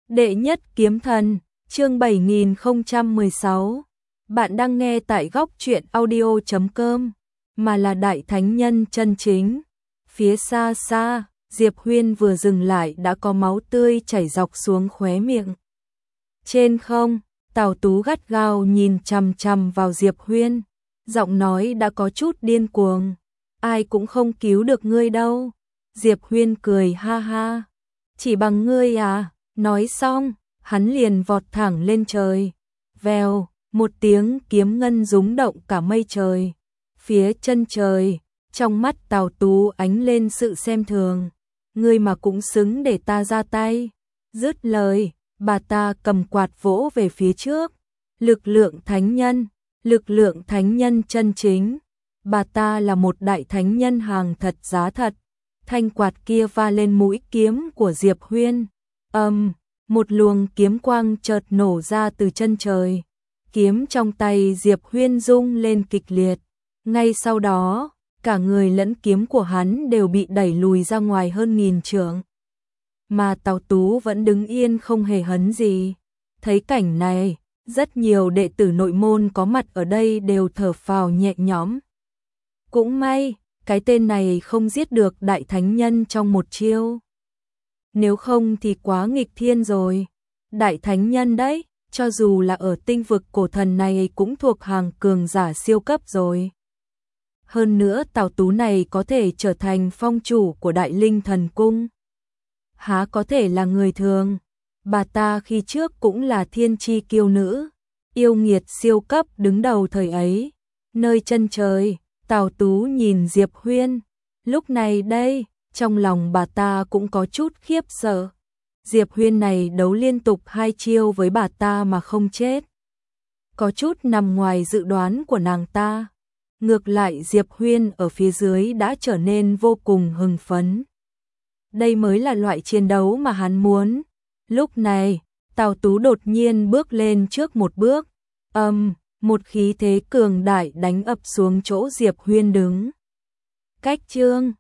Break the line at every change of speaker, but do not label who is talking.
Đệ nhất kiếm thần, chương 7016. Bạn đang nghe tại góc truyện audio.com, mà là đại thánh nhân chân chính. Phía xa xa, Diệp Huyên vừa dừng lại đã có máu tươi chảy dọc xuống khóe miệng. Trên không, Tào Tú gắt gao nhìn chằm chằm vào Diệp Huyên, giọng nói đã có chút điên cuồng. Ai cũng không cứu được ngươi đâu. Diệp Huyên cười ha ha. Chỉ bằng ngươi à? Nói xong, hắn liền vọt thẳng lên trời. Vèo, một tiếng kiếm ngân rúng động cả mây trời. Phía chân trời, trong mắt Tào Tú ánh lên sự xem thường. Ngươi mà cũng xứng để ta ra tay. Dứt lời, bà ta cầm quạt vỗ về phía trước. Lực lượng thánh nhân chân chính. Bà ta là một đại thánh nhân hàng thật giá thật. Thanh quạt kia va lên mũi kiếm của Diệp Huyên. Một luồng kiếm quang chợt nổ ra từ chân trời. Kiếm trong tay Diệp Huyên rung lên kịch liệt. Ngay sau đó, cả người lẫn kiếm của hắn đều bị đẩy lùi ra ngoài hơn 1000 trượng. Mà Tào Tú vẫn đứng yên không hề hấn gì. Thấy cảnh này, rất nhiều đệ tử nội môn có mặt ở đây đều thở phào nhẹ nhõm. Cũng may, cái tên này không giết được đại thánh nhân trong một chiêu. Nếu không thì quá nghịch thiên rồi. Đại thánh nhân đấy, cho dù là ở tinh vực cổ thần này cũng thuộc hàng cường giả siêu cấp rồi. Hơn nữa Tào Tú này có thể trở thành phong chủ của Đại Linh Thần Cung. Há có thể là người thường. Bà ta khi trước cũng là thiên chi kiêu nữ, yêu nghiệt siêu cấp đứng đầu thời ấy. Nơi chân trời, Tào Tú nhìn Diệp Huyên. Lúc này đây, trong lòng bà ta cũng có chút khiếp sợ. Diệp Huyên này đấu liên tục 2 chiêu với bà ta mà không chết. Có chút nằm ngoài dự đoán của nàng ta. Ngược lại Diệp Huyên ở phía dưới đã trở nên vô cùng hưng phấn. Đây mới là loại chiến đấu mà hắn muốn. Lúc này, Tào Tú đột nhiên bước lên trước một bước. Một khí thế cường đại đánh ập xuống chỗ Diệp Huyên đứng. Cách chương